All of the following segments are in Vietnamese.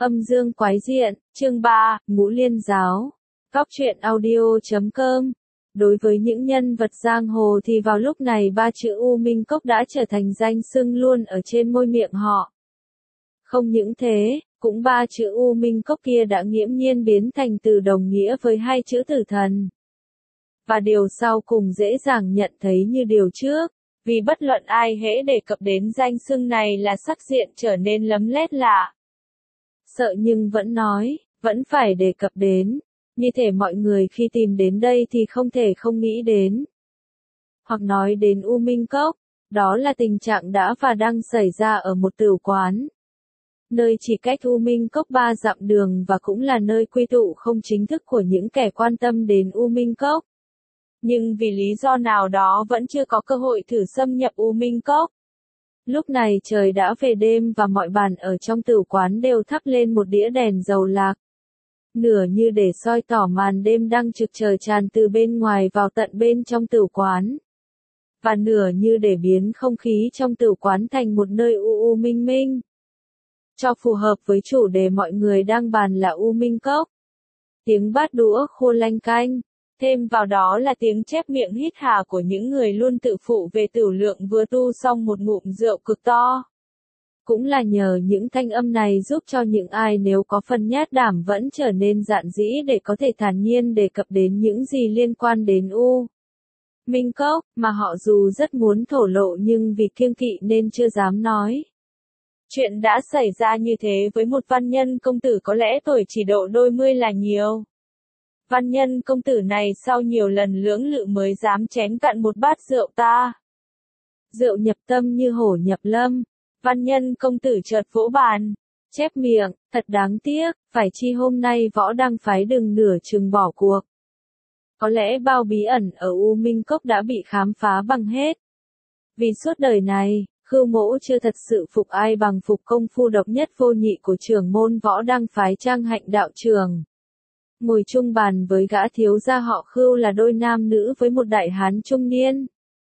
Âm dương quái diện, chương 3, Ngũ Liên Giáo. Góc truyện audio.com. Đối với những nhân vật giang hồ thì vào lúc này ba chữ U Minh Cốc đã trở thành danh xưng luôn ở trên môi miệng họ. Không những thế, cũng ba chữ U Minh Cốc kia đã nghiễm nhiên biến thành từ đồng nghĩa với hai chữ tử thần. Và điều sau cùng dễ dàng nhận thấy như điều trước, vì bất luận ai hễ đề cập đến danh xưng này là sắc diện trở nên lấm lét lạ. Sợ nhưng vẫn nói, vẫn phải đề cập đến, như thể mọi người khi tìm đến đây thì không thể không nghĩ đến. Hoặc nói đến U Minh Cốc, đó là tình trạng đã và đang xảy ra ở một tửu quán. Nơi chỉ cách U Minh Cốc 3 dặm đường và cũng là nơi quy tụ không chính thức của những kẻ quan tâm đến U Minh Cốc. Nhưng vì lý do nào đó vẫn chưa có cơ hội thử xâm nhập U Minh Cốc. Lúc này trời đã về đêm và mọi bàn ở trong tửu quán đều thắp lên một đĩa đèn dầu lạc. Nửa như để soi tỏ màn đêm đang trực chờ tràn từ bên ngoài vào tận bên trong tửu quán. Và nửa như để biến không khí trong tửu quán thành một nơi u minh minh. Cho phù hợp với chủ đề mọi người đang bàn là U Minh Cốc. Tiếng bát đũa khô lanh canh. Thêm vào đó là tiếng chép miệng hít hà của những người luôn tự phụ về tửu lượng vừa tu xong một ngụm rượu cực to. Cũng là nhờ những thanh âm này giúp cho những ai nếu có phần nhát đảm vẫn trở nên dạn dĩ để có thể thản nhiên đề cập đến những gì liên quan đến U Minh Cốc, mà họ dù rất muốn thổ lộ nhưng vì kiêng kỵ nên chưa dám nói. Chuyện đã xảy ra như thế với một văn nhân công tử có lẽ tuổi chỉ độ đôi mươi là nhiều. Văn nhân công tử này sau nhiều lần lưỡng lự mới dám chén cạn một bát rượu ta. Rượu nhập tâm như hổ nhập lâm. Văn nhân công tử chợt vỗ bàn, chép miệng, thật đáng tiếc, phải chi hôm nay Võ Đăng phái đừng nửa chừng bỏ cuộc. Có lẽ bao bí ẩn ở U Minh Cốc đã bị khám phá bằng hết. Vì suốt đời này, Khưu Mỗ chưa thật sự phục ai bằng phục công phu độc nhất vô nhị của trưởng môn Võ Đăng phái Trang Hạnh đạo trường. Ngồi chung bàn với gã thiếu gia họ Khưu là đôi nam nữ với một đại hán trung niên.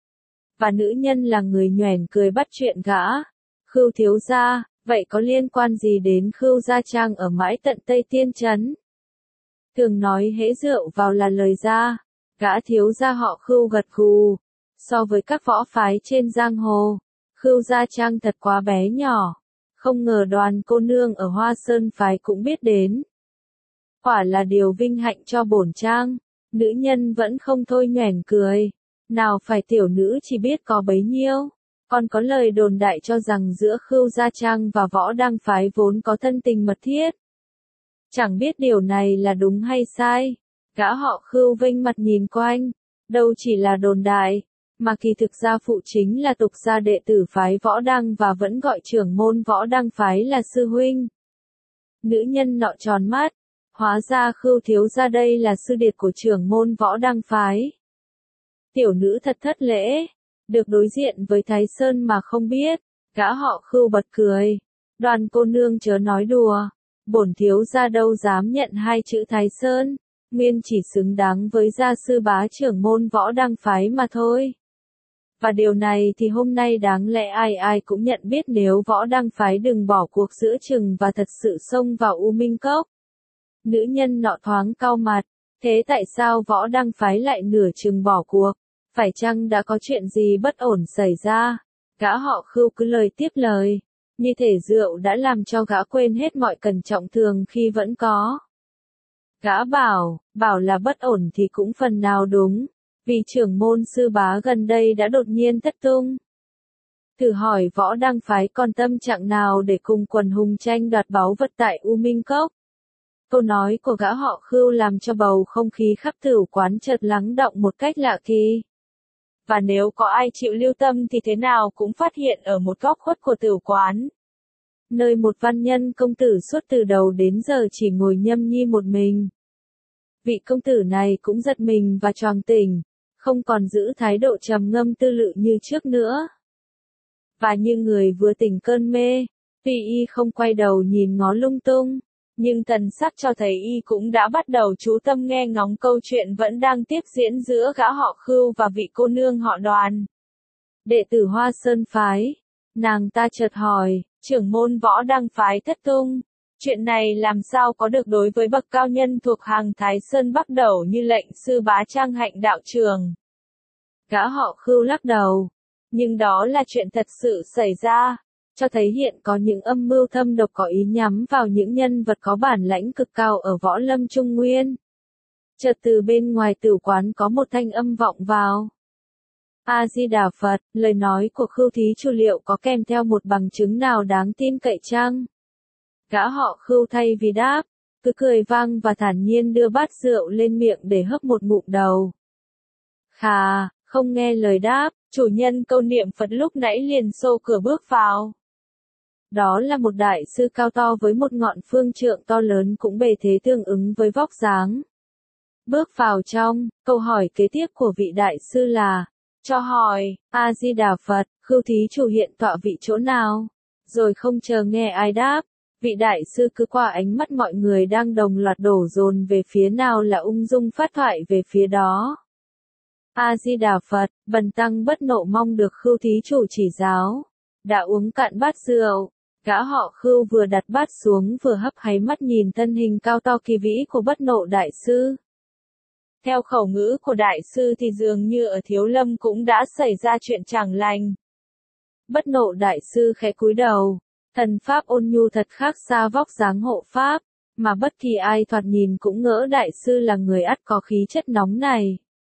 Và nữ nhân là người nhoẻn cười bắt chuyện gã. Khưu thiếu gia, vậy có liên quan gì đến Khưu gia trang ở mãi tận Tây Tiên Trấn? Thường nói hễ rượu vào là lời ra, gã thiếu gia họ Khưu gật gù. So với các võ phái trên giang hồ, Khưu gia trang thật quá bé nhỏ. Không ngờ Đoàn cô nương ở Hoa Sơn phái cũng biết đến. Quả là điều vinh hạnh cho bổn trang. Nữ nhân vẫn không thôi nhoẻn cười. Nào phải tiểu nữ chỉ biết có bấy nhiêu. Còn có lời đồn đại cho rằng giữa Khưu gia trang và Võ Đăng phái vốn có thân tình mật thiết. Chẳng biết điều này là đúng hay sai. Gã họ Khưu vênh mặt nhìn quanh. Đâu chỉ là đồn đại, mà kỳ thực gia phụ chính là tục gia đệ tử phái Võ Đăng và vẫn gọi trưởng môn Võ Đăng phái là sư huynh. Nữ nhân nọ tròn mắt. Hóa ra Khưu thiếu gia đây là sư điệt của trưởng môn Võ Đăng phái. Tiểu nữ thật thất lễ. Được đối diện với Thái Sơn mà không biết, gã họ Khưu bật cười. Đoàn cô nương chớ nói đùa, bổn thiếu gia đâu dám nhận hai chữ Thái Sơn, nguyên chỉ xứng đáng với gia sư bá trưởng môn Võ Đăng phái mà thôi. Và điều này thì hôm nay đáng lẽ ai ai cũng nhận biết nếu Võ Đăng phái đừng bỏ cuộc giữa chừng và thật sự xông vào U Minh Cốc. Nữ nhân nọ thoáng cau mặt, thế tại sao Võ Đăng phái lại nửa chừng bỏ cuộc? Phải chăng đã có chuyện gì bất ổn xảy ra? Gã họ Khưu cứ lời tiếp lời. Như thể rượu đã làm cho gã quên hết mọi cẩn trọng thường khi vẫn có. Gã bảo là bất ổn thì cũng phần nào đúng. Vì trưởng môn sư bá gần đây đã đột nhiên thất tung. Thử hỏi Võ Đăng phái còn tâm trạng nào để cùng quần hùng tranh đoạt báu vật tại U Minh Cốc? Câu nói của gã họ Khưu làm cho bầu không khí khắp tửu quán chợt lắng động một cách lạ kỳ. Và nếu có ai chịu lưu tâm thì thế nào cũng phát hiện ở một góc khuất của tửu quán. Nơi một văn nhân công tử suốt từ đầu đến giờ chỉ ngồi nhâm nhi một mình. Vị công tử này cũng giật mình và choàng tỉnh, không còn giữ thái độ trầm ngâm tư lự như trước nữa. Và như người vừa tỉnh cơn mê, tuy y không quay đầu nhìn ngó lung tung, nhưng thần sắc cho thấy y cũng đã bắt đầu chú tâm nghe ngóng câu chuyện vẫn đang tiếp diễn giữa gã họ Khưu và vị cô nương họ Đoàn. Đệ tử Hoa Sơn phái, nàng ta chợt hỏi, trưởng môn Võ Đăng phái thất tung, Chuyện này làm sao có được đối với bậc cao nhân thuộc hàng Thái Sơn Bắc Đẩu như lệnh sư Bá Trang Hạnh đạo trường. Gã họ Khưu lắc đầu. Nhưng đó là chuyện thật sự xảy ra, cho thấy hiện có những âm mưu thâm độc có ý nhắm vào những nhân vật có bản lãnh cực cao ở võ lâm Trung Nguyên. Chợt từ bên ngoài tử quán có một thanh âm vọng vào. A-di-đà Phật, lời nói của Khưu thí chủ liệu có kèm theo một bằng chứng nào đáng tin cậy chăng? Gã họ Khưu thay vì đáp, cứ cười vang và thản nhiên đưa bát rượu lên miệng để hớp một ngụm đầu. Khà, không nghe lời đáp, chủ nhân câu niệm Phật lúc nãy liền xô cửa bước vào. Đó là một đại sư cao to với một ngọn phương trượng to lớn cũng bề thế tương ứng với vóc dáng. Bước vào trong, câu hỏi kế tiếp của vị đại sư là, cho hỏi, A-di-đà Phật, Khưu thí chủ hiện tọa vị chỗ nào? Rồi không chờ nghe ai đáp, vị đại sư cứ qua ánh mắt mọi người đang đồng loạt đổ dồn về phía nào là ung dung phát thoại về phía đó. A-di-đà Phật, bần tăng bất nộ mong được Khưu thí chủ chỉ giáo. Đã uống cạn bát rượu, gã họ Khưu vừa đặt bát xuống vừa hấp háy mắt nhìn thân hình cao to kỳ vĩ của bất nộ đại sư. Theo khẩu ngữ của đại sư thì dường như ở Thiếu Lâm cũng đã xảy ra chuyện chẳng lành. Bất nộ đại sư khẽ cúi đầu, thần pháp ôn nhu thật khác xa vóc dáng hộ pháp, mà bất kỳ ai thoạt nhìn cũng ngỡ đại sư là người ắt có khí chất nóng này.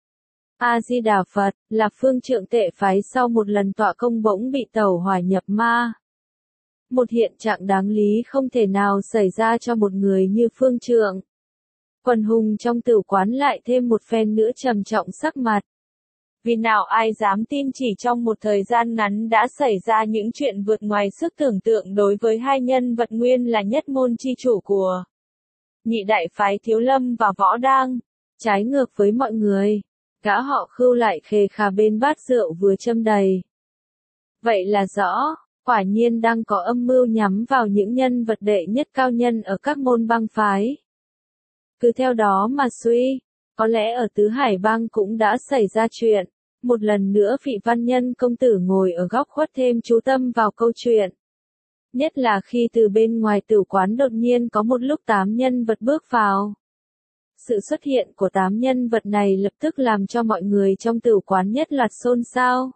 A-di-đà Phật, là phương trượng tệ phái sau một lần tọa công bỗng bị tẩu hỏa nhập ma. Một hiện trạng đáng lý không thể nào xảy ra cho một người như phương trượng. Quần hùng trong tử quán lại thêm một phen nữa trầm trọng sắc mặt. Vì nào ai dám tin chỉ trong một thời gian ngắn đã xảy ra những chuyện vượt ngoài sức tưởng tượng đối với hai nhân vật nguyên là nhất môn chi chủ của nhị đại phái Thiếu Lâm và Võ Đang. Trái ngược với mọi người, gã họ Khưu lại khề khà bên bát rượu vừa châm đầy. Vậy là rõ, quả nhiên đang có âm mưu nhắm vào những nhân vật đệ nhất cao nhân ở các môn bang phái. Cứ theo đó mà suy, có lẽ ở Tứ Hải Bang cũng đã xảy ra chuyện. Một lần nữa vị văn nhân công tử ngồi ở góc khuất thêm chú tâm vào câu chuyện. Nhất là khi từ bên ngoài tử quán đột nhiên có một lúc 8 nhân vật bước vào. Sự xuất hiện của 8 nhân vật này lập tức làm cho mọi người trong tử quán nhất loạt xôn xao.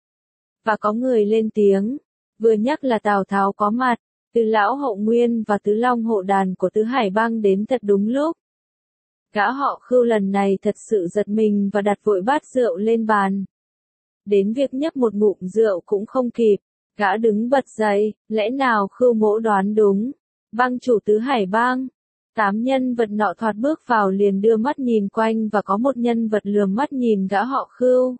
Và có người lên tiếng, vừa nhắc là Tào Tháo có mặt, Tứ Lão Hậu Nguyên và Tứ Long Hộ Đàn của Tứ Hải Bang đến thật đúng lúc. Gã họ Khưu lần này thật sự giật mình và đặt vội bát rượu lên bàn. Đến việc nhấp một ngụm rượu cũng không kịp, gã đứng bật dậy, lẽ nào Khưu mỗ đoán đúng, bang chủ Tứ Hải Bang. 8 nhân vật nọ thoạt bước vào liền đưa mắt nhìn quanh và có một nhân vật lườm mắt nhìn gã họ Khưu.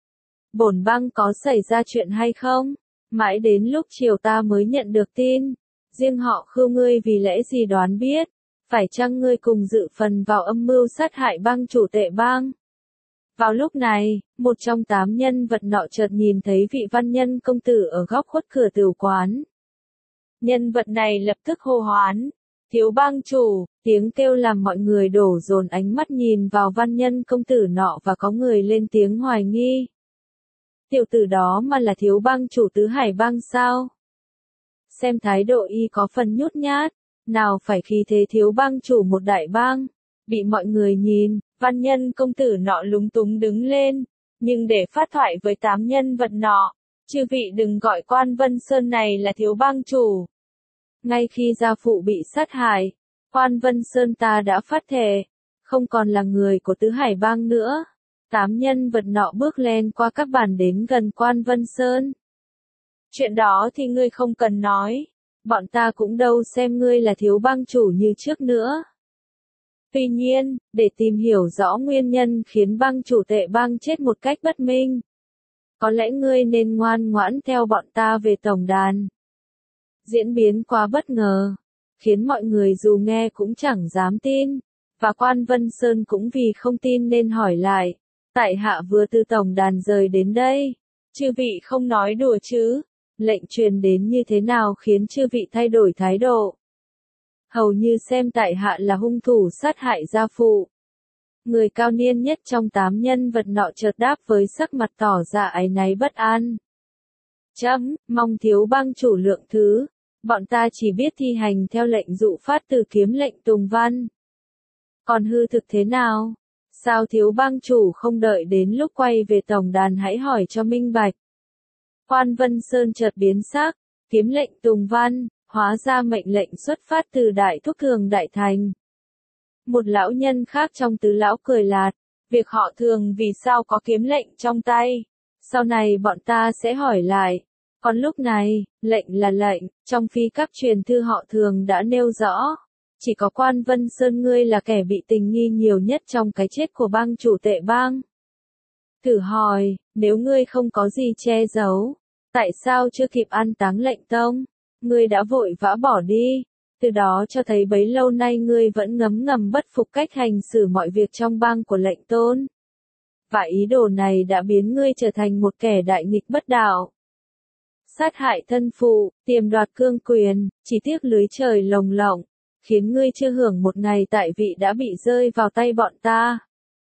Bổn bang có xảy ra chuyện hay không? Mãi đến lúc chiều ta mới nhận được tin. Riêng họ Khưu ngươi vì lẽ gì đoán biết? Phải chăng ngươi cùng dự phần vào âm mưu sát hại bang chủ Tệ Bang? Vào lúc này, một trong 8 nhân vật nọ chợt nhìn thấy vị văn nhân công tử ở góc khuất cửa tửu quán. Nhân vật này lập tức hô hoán, thiếu bang chủ, tiếng kêu làm mọi người đổ dồn ánh mắt nhìn vào văn nhân công tử nọ và có người lên tiếng hoài nghi. Tiểu tử đó mà là thiếu bang chủ Tứ Hải Bang sao? Xem thái độ y có phần nhút nhát, nào phải khí thế thiếu bang chủ một đại bang. Bị mọi người nhìn, văn nhân công tử nọ lúng túng đứng lên, nhưng để phát thoại với 8 nhân vật nọ, chư vị đừng gọi Quan Vân Sơn này là thiếu bang chủ. Ngay khi gia phụ bị sát hại, Quan Vân Sơn ta đã phát thề, không còn là người của Tứ Hải Bang nữa. 8 nhân vật nọ bước len qua các bàn đến gần Quan Vân Sơn. Chuyện đó thì ngươi không cần nói, bọn ta cũng đâu xem ngươi là thiếu bang chủ như trước nữa. Tuy nhiên, để tìm hiểu rõ nguyên nhân khiến bang chủ Tệ Bang chết một cách bất minh, có lẽ ngươi nên ngoan ngoãn theo bọn ta về tổng đàn. Diễn biến quá bất ngờ, khiến mọi người dù nghe cũng chẳng dám tin, và Quan Vân Sơn cũng vì không tin nên hỏi lại, tại hạ vừa từ tổng đàn rời đến đây, chư vị không nói đùa chứ, lệnh truyền đến như thế nào khiến chư vị thay đổi thái độ? Hầu như xem tại hạ là hung thủ sát hại gia phụ. Người cao niên nhất trong 8 nhân vật nọ chợt đáp với sắc mặt tỏ ra áy náy bất an. Chấm, mong thiếu bang chủ lượng thứ. Bọn ta chỉ biết thi hành theo lệnh dụ phát từ kiếm lệnh Tùng Văn. Còn hư thực thế nào? Sao thiếu bang chủ không đợi đến lúc quay về tổng đàn hãy hỏi cho minh bạch? Quan Vân Sơn chợt biến sắc, kiếm lệnh Tùng Văn, hóa ra mệnh lệnh xuất phát từ Đại Thúc Thường Đại Thành. Một lão nhân khác trong tứ lão cười lạt, việc họ Thường vì sao có kiếm lệnh trong tay? Sau này bọn ta sẽ hỏi lại. Còn lúc này, lệnh là lệnh, trong phi các truyền thư họ Thường đã nêu rõ. Chỉ có Quan Vân Sơn ngươi là kẻ bị tình nghi nhiều nhất trong cái chết của bang chủ Tệ Bang. Thử hỏi, nếu ngươi không có gì che giấu, tại sao chưa kịp an táng lệnh tông, ngươi đã vội vã bỏ đi, từ đó cho thấy bấy lâu nay ngươi vẫn ngấm ngầm bất phục cách hành xử mọi việc trong bang của lệnh tôn. Và ý đồ này đã biến ngươi trở thành một kẻ đại nghịch bất đạo. Sát hại thân phụ, tiềm đoạt cương quyền, chỉ tiếc lưới trời lồng lộng, khiến ngươi chưa hưởng một ngày tại vị đã bị rơi vào tay bọn ta.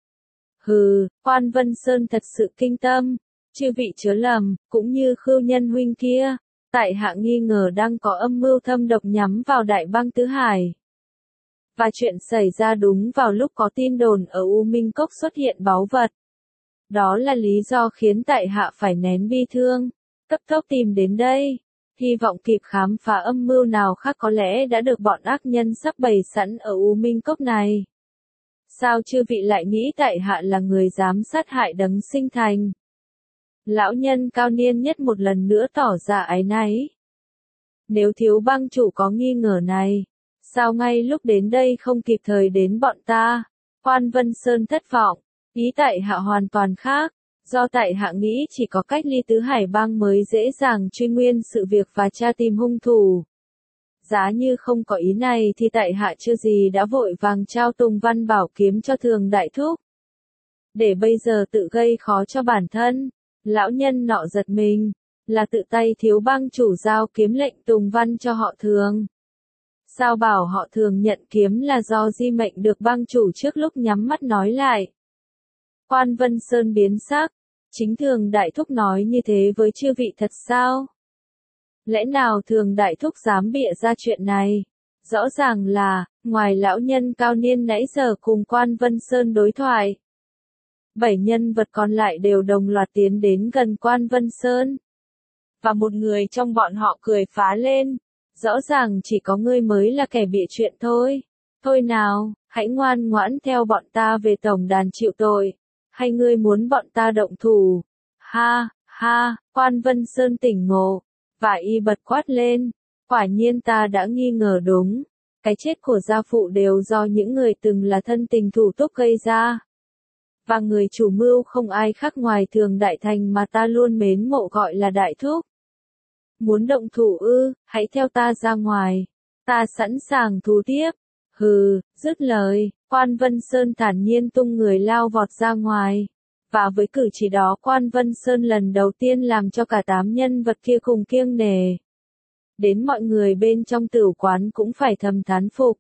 Hừ, Quan Vân Sơn thật sự kinh tâm, chư vị chớ lầm, cũng như Khưu Nhân huynh kia, tại hạ nghi ngờ đang có âm mưu thâm độc nhắm vào đại bang Tứ Hải. Và chuyện xảy ra đúng vào lúc có tin đồn ở U Minh Cốc xuất hiện báu vật. Đó là lý do khiến tại hạ phải nén bi thương, cấp tốc tìm đến đây, hy vọng kịp khám phá âm mưu nào khác có lẽ đã được bọn ác nhân sắp bày sẵn ở U Minh Cốc này. Sao chư vị lại nghĩ tại hạ là người dám sát hại đấng sinh thành? Lão nhân cao niên nhất một lần nữa tỏ ra áy náy. Nếu thiếu bang chủ có nghi ngờ này, sao ngay lúc đến đây không kịp thời đến bọn ta? Quan Vân Sơn thất vọng, ý tại hạ hoàn toàn khác, do tại hạ nghĩ chỉ có cách ly Tứ Hải bang mới dễ dàng truy nguyên sự việc và tra tìm hung thủ. Giá như không có ý này thì tại hạ chưa gì đã vội vàng trao Tùng Văn bảo kiếm cho Thường Đại Thúc. Để bây giờ tự gây khó cho bản thân, lão nhân nọ giật mình, là tự tay thiếu bang chủ giao kiếm lệnh Tùng Văn cho họ Thường. Sao bảo họ Thường nhận kiếm là do di mệnh được bang chủ trước lúc nhắm mắt nói lại. Quan Vân Sơn biến sắc, chính Thường Đại Thúc nói như thế với chư vị thật sao? Lẽ nào Thường Đại Thúc dám bịa ra chuyện này? Rõ ràng là, ngoài lão nhân cao niên nãy giờ cùng Quan Vân Sơn đối thoại, 7 nhân vật còn lại đều đồng loạt tiến đến gần Quan Vân Sơn. Và một người trong bọn họ cười phá lên, rõ ràng chỉ có ngươi mới là kẻ bịa chuyện thôi. Thôi nào, hãy ngoan ngoãn theo bọn ta về tổng đàn chịu tội, hay ngươi muốn bọn ta động thủ? Ha, ha, Quan Vân Sơn tỉnh ngộ, và y bật quát lên, quả nhiên ta đã nghi ngờ đúng, cái chết của gia phụ đều do những người từng là thân tình thủ túc gây ra. Và người chủ mưu không ai khác ngoài Thường Đại Thành mà ta luôn mến mộ gọi là Đại Thúc. Muốn động thủ ư, hãy theo ta ra ngoài, ta sẵn sàng thú tiếp. Hừ, dứt lời, Quan Vân Sơn thản nhiên tung người lao vọt ra ngoài. Và với cử chỉ đó Quan Vân Sơn lần đầu tiên làm cho cả 8 nhân vật kia cùng kiêng nể. Đến mọi người bên trong tửu quán cũng phải thầm thán phục.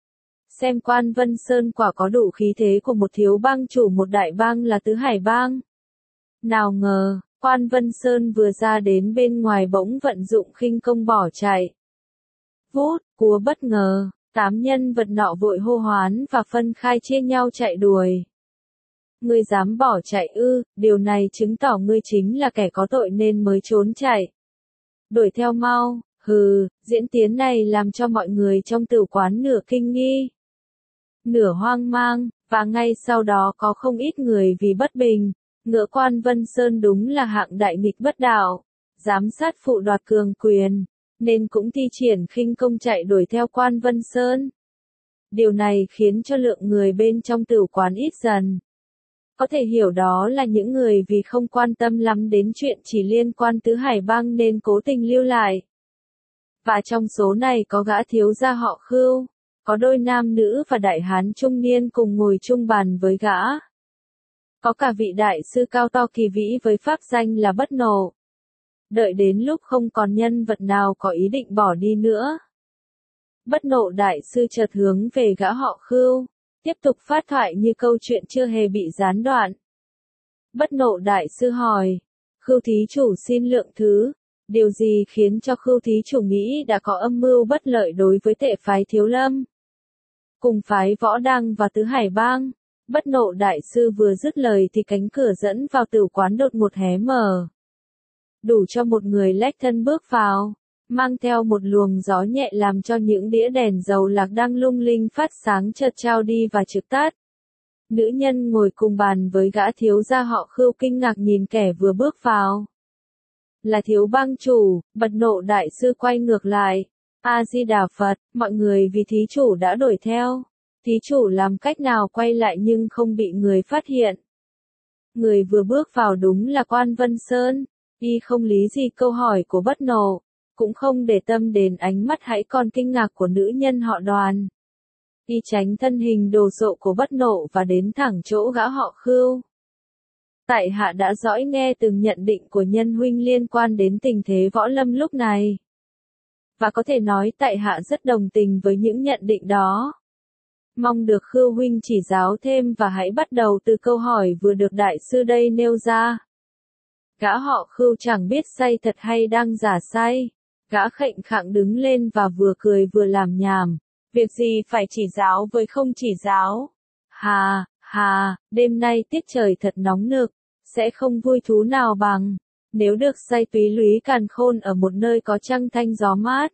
Xem Quan Vân Sơn quả có đủ khí thế của một thiếu bang chủ một đại bang là Tứ Hải bang. Nào ngờ, Quan Vân Sơn vừa ra đến bên ngoài bỗng vận dụng khinh công bỏ chạy. Vút, cúa bất ngờ, 8 nhân vật nọ vội hô hoán và phân khai chia nhau chạy đuổi. Ngươi dám bỏ chạy ư, điều này chứng tỏ ngươi chính là kẻ có tội nên mới trốn chạy. Đuổi theo mau, hừ, diễn tiến này làm cho mọi người trong tửu quán nửa kinh nghi, nửa hoang mang, và ngay sau đó có không ít người vì bất bình, ngỡ Quan Vân Sơn đúng là hạng đại nghịch bất đạo, dám sát phụ đoạt cường quyền, nên cũng thi triển khinh công chạy đuổi theo Quan Vân Sơn. Điều này khiến cho lượng người bên trong tửu quán ít dần. Có thể hiểu đó là những người vì không quan tâm lắm đến chuyện chỉ liên quan Tứ Hải bang nên cố tình lưu lại. Và trong số này có gã thiếu gia họ Khưu, có đôi nam nữ và đại hán trung niên cùng ngồi chung bàn với gã. Có cả vị đại sư cao to kỳ vĩ với pháp danh là Bất Nộ. Đợi đến lúc không còn nhân vật nào có ý định bỏ đi nữa, Bất Nộ đại sư chợt hướng về gã họ Khưu, tiếp tục phát thoại như câu chuyện chưa hề bị gián đoạn. Bất Nộ đại sư hỏi, Khưu thí chủ xin lượng thứ, Điều gì khiến cho Khưu thí chủ nghĩ đã có âm mưu bất lợi đối với tệ phái Thiếu Lâm? Cùng phái Võ Đăng và Tứ Hải Bang. Bất Nộ đại sư vừa dứt lời thì cánh cửa dẫn vào tửu quán đột ngột hé mở. Đủ cho một người lách thân bước vào, mang theo một luồng gió nhẹ làm cho những đĩa đèn dầu lạc đang lung linh phát sáng chợt trao đi và trực tắt. Nữ nhân ngồi cùng bàn với gã thiếu gia họ Khưu kinh ngạc nhìn kẻ vừa bước vào. Là Thiếu Bang chủ. Bất Nộ đại sư quay ngược lại. A Di Đà Phật, mọi người vì thí chủ đã đuổi theo. Thí chủ làm cách nào quay lại nhưng không bị người phát hiện. Người vừa bước vào đúng là Quan Vân Sơn. Y không lý gì câu hỏi của Bất Nộ, cũng không để tâm đến ánh mắt hãi còn kinh ngạc của nữ nhân họ Đoàn. Y tránh thân hình đồ sộ của Bất Nộ và đến thẳng chỗ gã họ Khưu. Tại hạ đã dõi nghe từng nhận định của nhân huynh liên quan đến tình thế võ lâm lúc này. Và có thể nói tại hạ rất đồng tình với những nhận định đó. Mong được Khưu huynh chỉ giáo thêm và hãy bắt đầu từ câu hỏi vừa được đại sư đây nêu ra. Gã họ Khưu chẳng biết say thật hay đang giả say. Gã khệnh khạng đứng lên và vừa cười vừa làm nhảm. Việc gì phải chỉ giáo với không chỉ giáo. Hà, hà, đêm nay tiết trời thật nóng nực. Sẽ không vui thú nào bằng. Nếu được say túy lúy càn khôn ở một nơi có trăng thanh gió mát.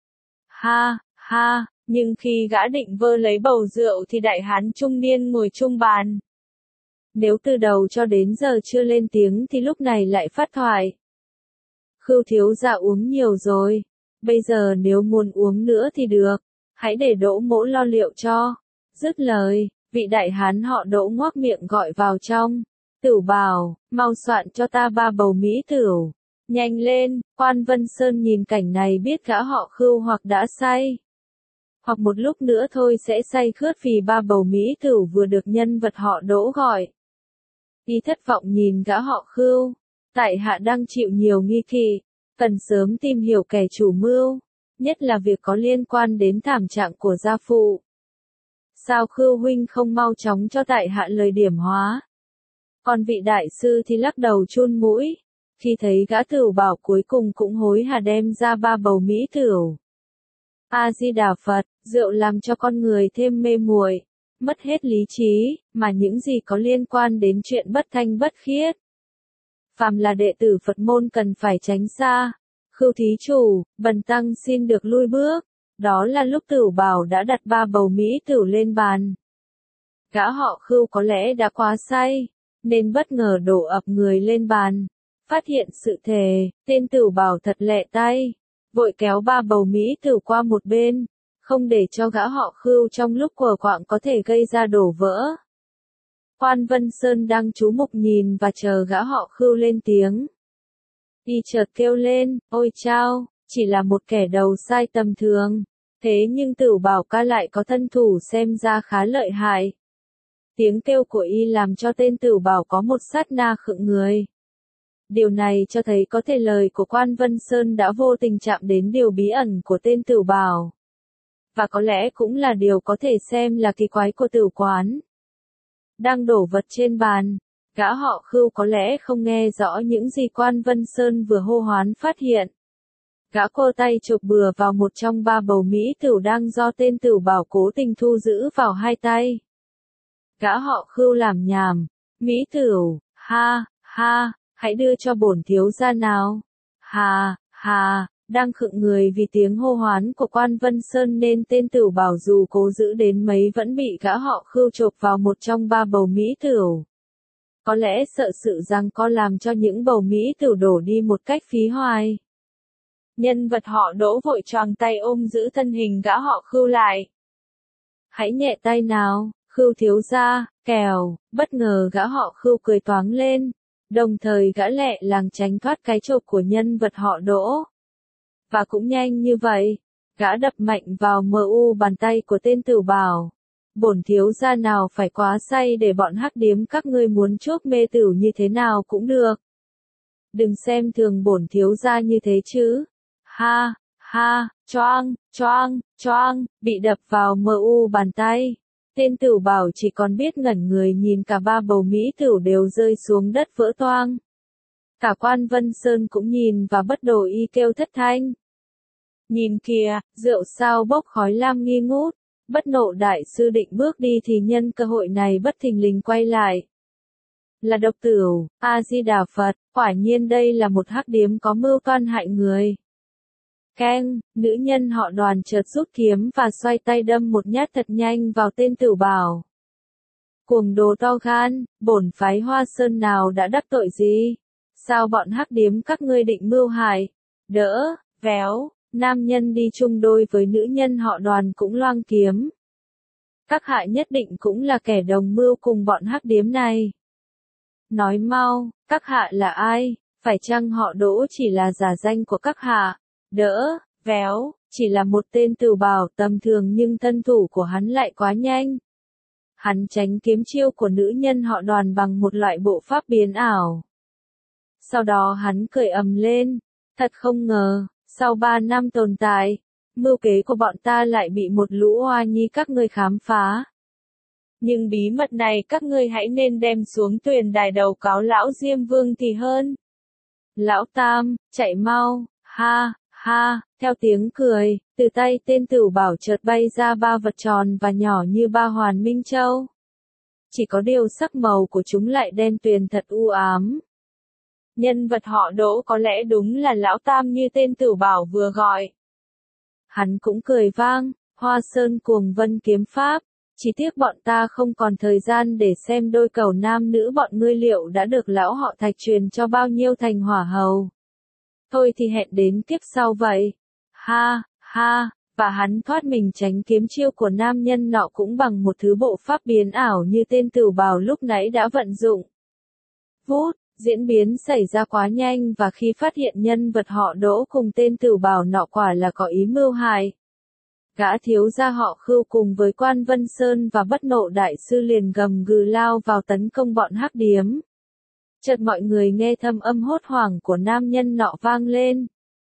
Ha, ha, nhưng khi gã định vơ lấy bầu rượu thì đại hán trung niên ngồi chung bàn. Nếu từ đầu cho đến giờ chưa lên tiếng thì lúc này lại phát thoại. Khưu thiếu gia uống nhiều rồi. Bây giờ nếu muốn uống nữa thì được. Hãy để Đỗ mỗ lo liệu cho. Dứt lời, vị đại hán họ Đỗ ngoác miệng gọi vào trong. Tửu bảo, mau soạn cho ta 3 bầu mỹ tửu. Nhanh lên. Quan Vân Sơn nhìn cảnh này biết gã họ Khưu hoặc đã say, hoặc một lúc nữa thôi sẽ say khướt vì 3 bầu mỹ tửu vừa được nhân vật họ Đỗ gọi. Y thất vọng nhìn gã họ Khưu. Tại hạ đang chịu nhiều nghi kỵ, cần sớm tìm hiểu kẻ chủ mưu, nhất là việc có liên quan đến thảm trạng của gia phụ. Sao Khưu huynh không mau chóng cho tại hạ lời điểm hóa? Còn vị đại sư thì lắc đầu chun mũi, khi thấy gã tửu bảo cuối cùng cũng hối hả đem ra 3 bầu mỹ tửu. A Di Đà Phật, rượu làm cho con người thêm mê muội, mất hết lý trí, mà những gì có liên quan đến chuyện bất thanh bất khiết, phàm là đệ tử Phật môn cần phải tránh xa. Khưu thí chủ, bần tăng xin được lui bước. Đó là lúc Tửu Bảo đã đặt 3 bầu mỹ tửu lên bàn. Gã họ Khưu có lẽ đã quá say, nên bất ngờ đổ ập người lên bàn. Phát hiện sự thề, tên Tửu Bảo thật lẹ tay, vội kéo 3 bầu mỹ tửu qua một bên, không để cho gã họ Khưu trong lúc quờ quạng có thể gây ra đổ vỡ. Quan Vân Sơn đang chú mục nhìn và chờ gã họ Khưu lên tiếng. Y chợt kêu lên, ôi chao, chỉ là một kẻ đầu sai tầm thường. Thế nhưng Tửu Bảo ca lại có thân thủ xem ra khá lợi hại. Tiếng kêu của Y làm cho tên Tửu Bảo có một sát na khựng người. Điều này cho thấy có thể lời của Quan Vân Sơn đã vô tình chạm đến điều bí ẩn của tên Tửu Bảo. Và có lẽ cũng là điều có thể xem là kỳ quái của Tửu quán. Đang đổ vật trên bàn, gã họ Khưu có lẽ không nghe rõ những gì Quan Vân Sơn vừa hô hoán phát hiện. Gã cô tay chụp bừa vào một trong 3 bầu mỹ tửu đang do tên Tửu Bảo cố tình thu giữ vào 2 tay. Gã họ Khưu làm nhảm, mỹ tửu, ha, ha, hãy đưa cho bổn thiếu gia nào. Hà, hà, đang khựng người vì tiếng hô hoán của Quan Vân Sơn nên tên Tửu Bảo dù cố giữ đến mấy vẫn bị gã họ Khưu chộp vào một trong 3 bầu mỹ tửu. Có lẽ sợ sự giằng co làm cho những bầu mỹ tửu đổ đi một cách phí hoài. Nhân vật họ Đỗ vội choàng tay ôm giữ thân hình gã họ Khưu lại. Hãy nhẹ tay nào, Khưu thiếu gia, kẻo. Bất ngờ gã họ Khưu cười toáng lên, đồng thời gã lẹ làng tránh thoát cái chộp của nhân vật họ Đỗ. Và cũng nhanh như vậy, gã đập mạnh vào mu bàn tay của tên Tửu Bảo. Bổn thiếu gia nào phải quá say để bọn hắc điếm các ngươi muốn chuốc mê tửu như thế nào cũng được. Đừng xem thường bổn thiếu gia như thế chứ. Ha, ha, choang, choang, choang, bị đập vào mu bàn tay. Tên Tửu Bảo chỉ còn biết ngẩn người nhìn cả 3 bầu mỹ tửu đều rơi xuống đất vỡ toang. Cả Quan Vân Sơn cũng nhìn và bất đồ y kêu thất thanh. Nhìn kìa, rượu sao bốc khói lam nghi ngút. Bất nộ đại sư định bước đi thì nhân cơ hội này bất thình lình quay lại. Là Độc Tửu, A-di-đà Phật, quả nhiên đây là một hắc điếm có mưu toan hại người. Keng, nữ nhân họ Đoàn chợt rút kiếm và xoay tay đâm một nhát thật nhanh vào tên Tửu Bảo. Cuồng đồ to gan, bổn phái Hoa Sơn nào đã đắc tội gì? Sao bọn hắc điếm các ngươi định mưu hại? Đỡ, véo, nam nhân đi chung đôi với nữ nhân họ Đoàn cũng loang kiếm. Các hạ nhất định cũng là kẻ đồng mưu cùng bọn hắc điếm này. Nói mau, các hạ là ai? Phải chăng họ Đỗ chỉ là giả danh của các hạ? Đỡ, véo, chỉ là một tên Tửu Bảo tầm thường nhưng thân thủ của hắn lại quá nhanh. Hắn tránh kiếm chiêu của nữ nhân họ Đoàn bằng một loại bộ pháp biến ảo. Sau đó hắn cười ầm lên, thật không ngờ, sau 3 năm tồn tại, mưu kế của bọn ta lại bị một lũ oa nhi các ngươi khám phá. Nhưng bí mật này các ngươi hãy nên đem xuống tuyền đài đầu cáo lão Diêm Vương thì hơn. Lão Tam, chạy mau, ha, ha, theo tiếng cười, từ tay tên Tửu Bảo chợt bay ra 3 vật tròn và nhỏ như 3 hoàn minh châu. Chỉ có điều sắc màu của chúng lại đen tuyền thật u ám. Nhân vật họ Đỗ có lẽ đúng là Lão Tam như tên Tửu Bảo vừa gọi. Hắn cũng cười vang, Hoa Sơn Cuồng Vân kiếm pháp, chỉ tiếc bọn ta không còn thời gian để xem đôi cầu nam nữ bọn ngươi liệu đã được lão họ Thạch truyền cho bao nhiêu thành hỏa hầu. Thôi thì hẹn đến kiếp sau vậy. Ha, ha, và hắn thoát mình tránh kiếm chiêu của nam nhân nọ cũng bằng một thứ bộ pháp biến ảo như tên Tửu Bảo lúc nãy đã vận dụng. Vút, diễn biến xảy ra quá nhanh và khi phát hiện nhân vật họ Đỗ cùng tên Tửu Bảo nọ quả là có ý mưu hại. Gã thiếu gia họ Khưu cùng với Quan Vân Sơn và Bất Nộ đại sư liền gầm gừ lao vào tấn công bọn hắc điếm. Chợt mọi người nghe thâm âm hốt hoảng của nam nhân nọ vang lên.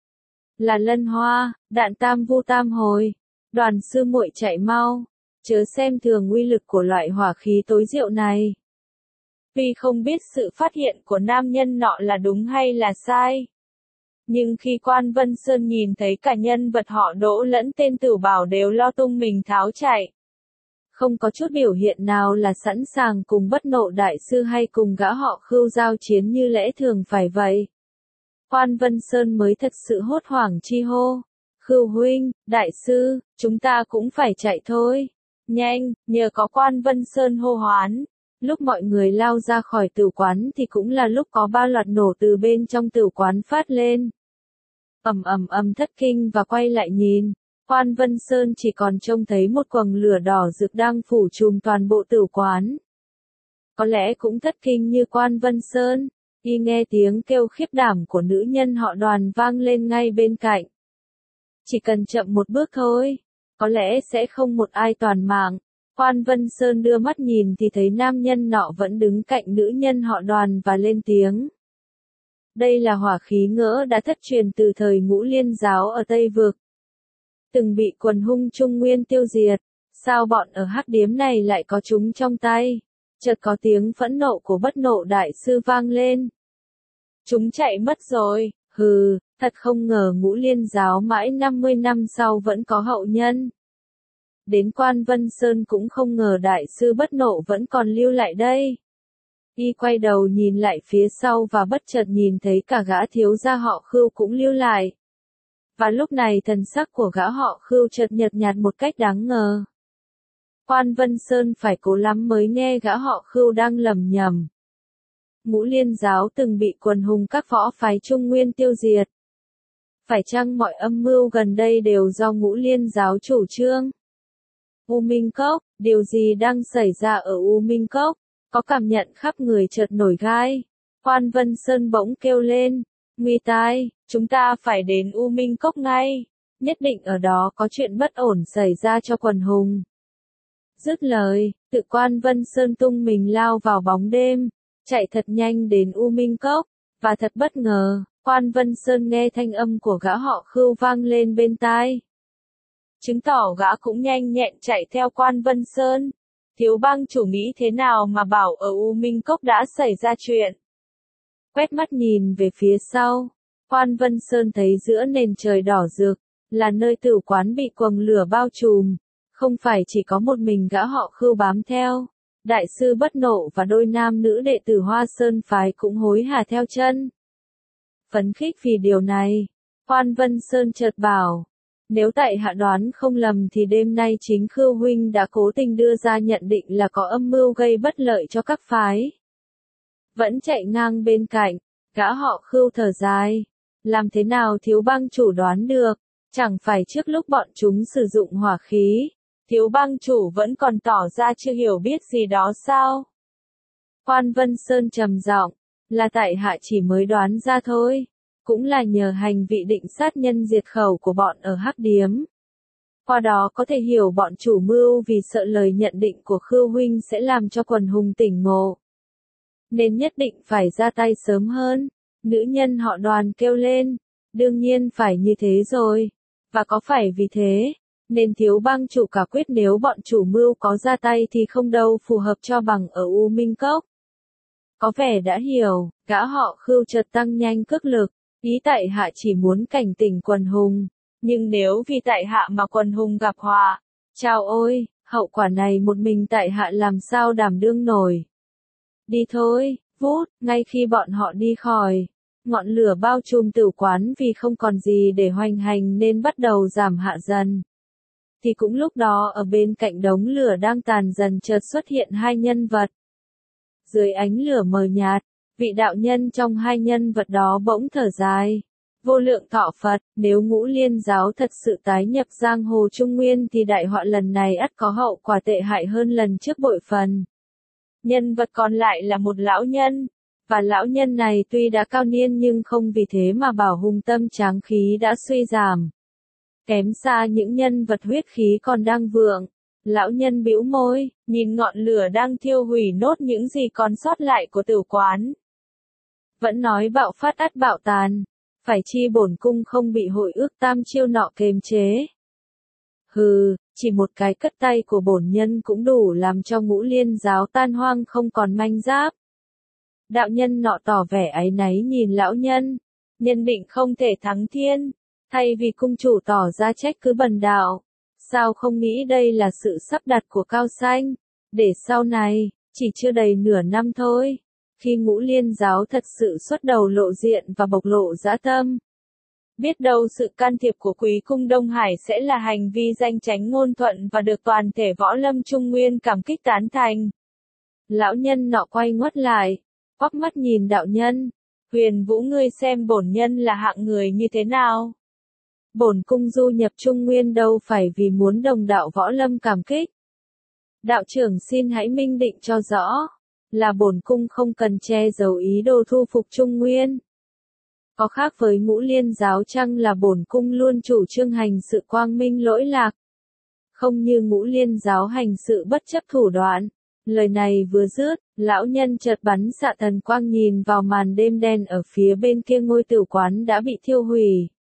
Là Lân Hoa, đạn tam vu tam hồi. Đoàn sư muội chạy mau, chớ xem thường uy lực của loại hỏa khí tối diệu này. Tuy không biết sự phát hiện của nam nhân nọ là đúng hay là sai. Nhưng khi Quan Vân Sơn nhìn thấy cả nhân vật họ Đỗ lẫn tên Tửu Bảo đều lo tung mình tháo chạy. Không có chút biểu hiện nào là sẵn sàng cùng Bất Nộ đại sư hay cùng gã họ Khưu giao chiến như lẽ thường phải vậy. Quan Vân Sơn mới thật sự hốt hoảng chi hô. Khưu huynh, đại sư, chúng ta cũng phải chạy thôi. Nhanh, nhờ có Quan Vân Sơn hô hoán. Lúc mọi người lao ra khỏi tử quán thì cũng là lúc có 3 loạt nổ từ bên trong tử quán phát lên. Ầm ầm ầm thất kinh và quay lại nhìn. Quan Vân Sơn chỉ còn trông thấy một quầng lửa đỏ rực đang phủ trùm toàn bộ tử quán. Có lẽ cũng thất kinh như Quan Vân Sơn, y nghe tiếng kêu khiếp đảm của nữ nhân họ Đoàn vang lên ngay bên cạnh. Chỉ cần chậm một bước thôi, có lẽ sẽ không một ai toàn mạng. Quan Vân Sơn đưa mắt nhìn thì thấy nam nhân nọ vẫn đứng cạnh nữ nhân họ Đoàn và lên tiếng. Đây là hỏa khí ngỡ đã thất truyền từ thời Ngũ Liên giáo ở Tây Vực. Từng bị quần hung Trung Nguyên tiêu diệt, sao bọn ở hắc điếm này lại có chúng trong tay? Chợt có tiếng phẫn nộ của Bất Nộ đại sư vang lên. Chúng chạy mất rồi, hừ, thật không ngờ Ngũ Liên giáo mãi 50 năm sau vẫn có hậu nhân. Đến Quan Vân Sơn cũng không ngờ đại sư Bất Nộ vẫn còn lưu lại đây. Y quay đầu nhìn lại phía sau và bất chợt nhìn thấy cả gã thiếu gia họ Khưu cũng lưu lại. Và lúc này thần sắc của gã họ Khưu chợt nhợt nhạt một cách đáng ngờ. Quan Vân Sơn phải cố lắm mới nghe gã họ Khưu đang lẩm nhẩm. Ngũ Liên giáo từng bị quần hùng các võ phái Trung Nguyên tiêu diệt. Phải chăng mọi âm mưu gần đây đều do Ngũ Liên giáo chủ trương? U Minh Cốc, điều gì đang xảy ra ở U Minh Cốc? Có cảm nhận khắp người chợt nổi gai. Quan Vân Sơn bỗng kêu lên. Nguy tai, chúng ta phải đến U Minh Cốc ngay. Nhất định ở đó có chuyện bất ổn xảy ra cho quần hùng. Dứt lời, tự Quan Vân Sơn tung mình lao vào bóng đêm, chạy thật nhanh đến U Minh Cốc, và thật bất ngờ, Quan Vân Sơn nghe thanh âm của gã họ Khưu vang lên bên tai. Chứng tỏ gã cũng nhanh nhẹn chạy theo Quan Vân Sơn. Thiếu bang chủ nghĩ thế nào mà bảo ở U Minh Cốc đã xảy ra chuyện? quét mắt nhìn về phía sau. Quan Vân Sơn thấy giữa nền trời đỏ rực, là nơi tử quán bị quầng lửa bao trùm. Không phải chỉ có một mình gã họ Khưu bám theo. Đại sư Bất Nộ và đôi nam nữ đệ tử Hoa Sơn phái cũng hối hả theo chân. Phấn khích vì điều này, Quan Vân Sơn chợt bảo, nếu tại hạ đoán không lầm thì đêm nay chính Khưu huynh đã cố tình đưa ra nhận định là có âm mưu gây bất lợi cho các phái. Vẫn chạy ngang bên cạnh, gã họ Khưu thở dài, làm thế nào Thiếu Bang chủ đoán được, chẳng phải trước lúc bọn chúng sử dụng hỏa khí, Thiếu Bang chủ vẫn còn tỏ ra chưa hiểu biết gì đó sao? Quan Vân Sơn trầm giọng, là tại hạ chỉ mới đoán ra thôi, cũng là nhờ hành vị định sát nhân diệt khẩu của bọn ở Hắc Điếm. Qua đó có thể hiểu bọn chủ mưu vì sợ lời nhận định của Khưu huynh sẽ làm cho quần hùng tỉnh ngộ, nên nhất định phải ra tay sớm hơn. Nữ nhân họ Đoàn kêu lên, đương nhiên phải như thế rồi, và có phải vì thế nên Thiếu Bang chủ cả quyết nếu bọn chủ mưu có ra tay thì không đâu phù hợp cho bằng ở U Minh Cốc. Có vẻ đã hiểu, gã họ Khưu chợt tăng nhanh cước lực, ý tại hạ chỉ muốn cảnh tỉnh quần hùng, nhưng nếu vì tại hạ mà quần hùng gặp họa, chao ôi, hậu quả này một mình tại hạ làm sao đảm đương nổi. Đi thôi, vút, ngay khi bọn họ đi khỏi, ngọn lửa bao trùm tử quán vì không còn gì để hoành hành nên bắt đầu giảm hạ dần. Thì cũng lúc đó ở bên cạnh đống lửa đang tàn dần chợt xuất hiện hai nhân vật. Dưới ánh lửa mờ nhạt, vị đạo nhân trong hai nhân vật đó bỗng thở dài. Vô lượng thọ Phật, nếu Ngũ Liên giáo thật sự tái nhập giang hồ Trung Nguyên thì đại họa lần này ắt có hậu quả tệ hại hơn lần trước bội phần. Nhân vật còn lại là một lão nhân, và lão nhân này tuy đã cao niên nhưng không vì thế mà bảo hùng tâm tráng khí đã suy giảm. Kém xa những nhân vật huyết khí còn đang vượng. Lão nhân bĩu môi, nhìn ngọn lửa đang thiêu hủy nốt những gì còn sót lại của tử quán. Vẫn nói bạo phát ắt bạo tàn, phải chi bổn cung không bị hội ước tam chiêu nọ kềm chế. Hừ, chỉ một cái cất tay của bổn nhân cũng đủ làm cho Ngũ Liên giáo tan hoang không còn manh giáp. Đạo nhân nọ tỏ vẻ áy náy nhìn lão nhân, nhân định không thể thắng thiên, thay vì cung chủ tỏ ra trách cứ bần đạo. Sao không nghĩ đây là sự sắp đặt của Cao Xanh, để sau này, chỉ chưa đầy nửa năm thôi, khi Ngũ Liên giáo thật sự xuất đầu lộ diện và bộc lộ dã tâm. Biết đâu sự can thiệp của Quý cung Đông Hải sẽ là hành vi danh chánh ngôn thuận và được toàn thể võ lâm Trung Nguyên cảm kích tán thành. Lão nhân nọ quay ngoắt lại, quắc mắt nhìn đạo nhân, Huyền Vũ ngươi xem bổn nhân là hạng người như thế nào. Bổn cung du nhập Trung Nguyên đâu phải vì muốn đồng đạo võ lâm cảm kích. Đạo trưởng xin hãy minh định cho rõ, là bổn cung không cần che giấu ý đồ thu phục Trung Nguyên. Có khác với Ngũ Liên giáo chăng là bổn cung luôn chủ trương hành sự quang minh lỗi lạc. Không như Ngũ Liên giáo hành sự bất chấp thủ đoạn. Lời này vừa dứt, lão nhân chợt bắn xạ thần quang nhìn vào màn đêm đen ở phía bên kia ngôi tử quán đã bị thiêu hủy.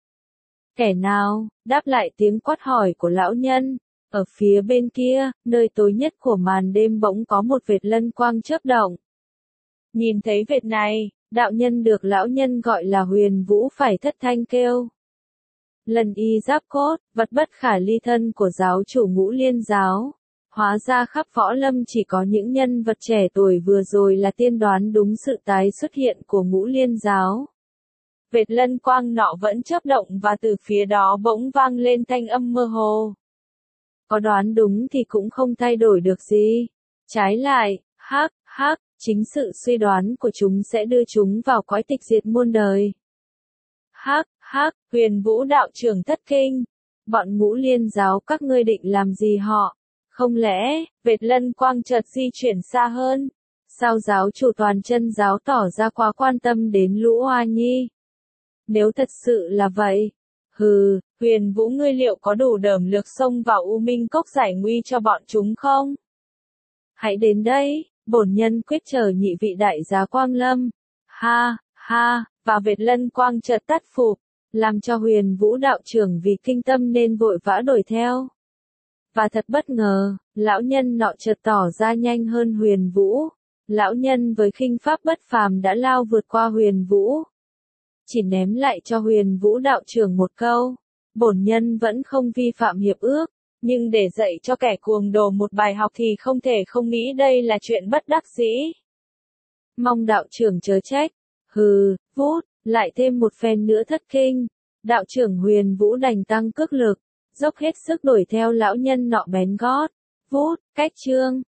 Kẻ nào? Đáp lại tiếng quát hỏi của lão nhân. Ở phía bên kia, nơi tối nhất của màn đêm bỗng có một vệt lân quang chớp động. Nhìn thấy vệt này, đạo nhân được lão nhân gọi là Huyền Vũ phải thất thanh kêu. Lần y giáp cốt, vật bất khả ly thân của giáo chủ Ngũ Liên giáo. Hóa ra khắp võ lâm chỉ có những nhân vật trẻ tuổi vừa rồi là tiên đoán đúng sự tái xuất hiện của Ngũ Liên giáo. Vệt lân quang nọ vẫn chớp động và từ phía đó bỗng vang lên thanh âm mơ hồ. Có đoán đúng thì cũng không thay đổi được gì. Trái lại, chính sự suy đoán của chúng sẽ đưa chúng vào cõi tịch diệt muôn đời. Huyền Vũ đạo trưởng thất kinh. Bọn Ngũ Liên giáo các ngươi định làm gì họ? Không lẽ, vệt lân quang chợt di chuyển xa hơn? Sao giáo chủ Toàn Chân giáo tỏ ra quá quan tâm đến Lũ Hoa Nhi? Nếu thật sự là vậy, Huyền Vũ ngươi liệu có đủ đởm lược xông vào U Minh Cốc giải nguy cho bọn chúng không? Hãy đến đây, bổn nhân quyết chờ nhị vị đại giá quang lâm. Và vệt lân quang chợt tắt phụp, làm cho Huyền Vũ đạo trưởng vì kinh tâm nên vội vã đuổi theo. Và thật bất ngờ, lão nhân nọ chợt tỏ ra nhanh hơn Huyền Vũ. Lão nhân với khinh pháp bất phàm đã lao vượt qua Huyền Vũ. Chỉ ném lại cho Huyền Vũ đạo trưởng một câu. Bổn nhân vẫn không vi phạm hiệp ước, nhưng để dạy cho kẻ cuồng đồ một bài học thì không thể không nghĩ đây là chuyện bất đắc dĩ. Mong đạo trưởng chớ trách. Hừ, vút, lại thêm một phen nữa thất kinh. Đạo trưởng Huyền Vũ đành tăng cước lực, dốc hết sức đuổi theo lão nhân nọ bén gót. Vút, cách chương.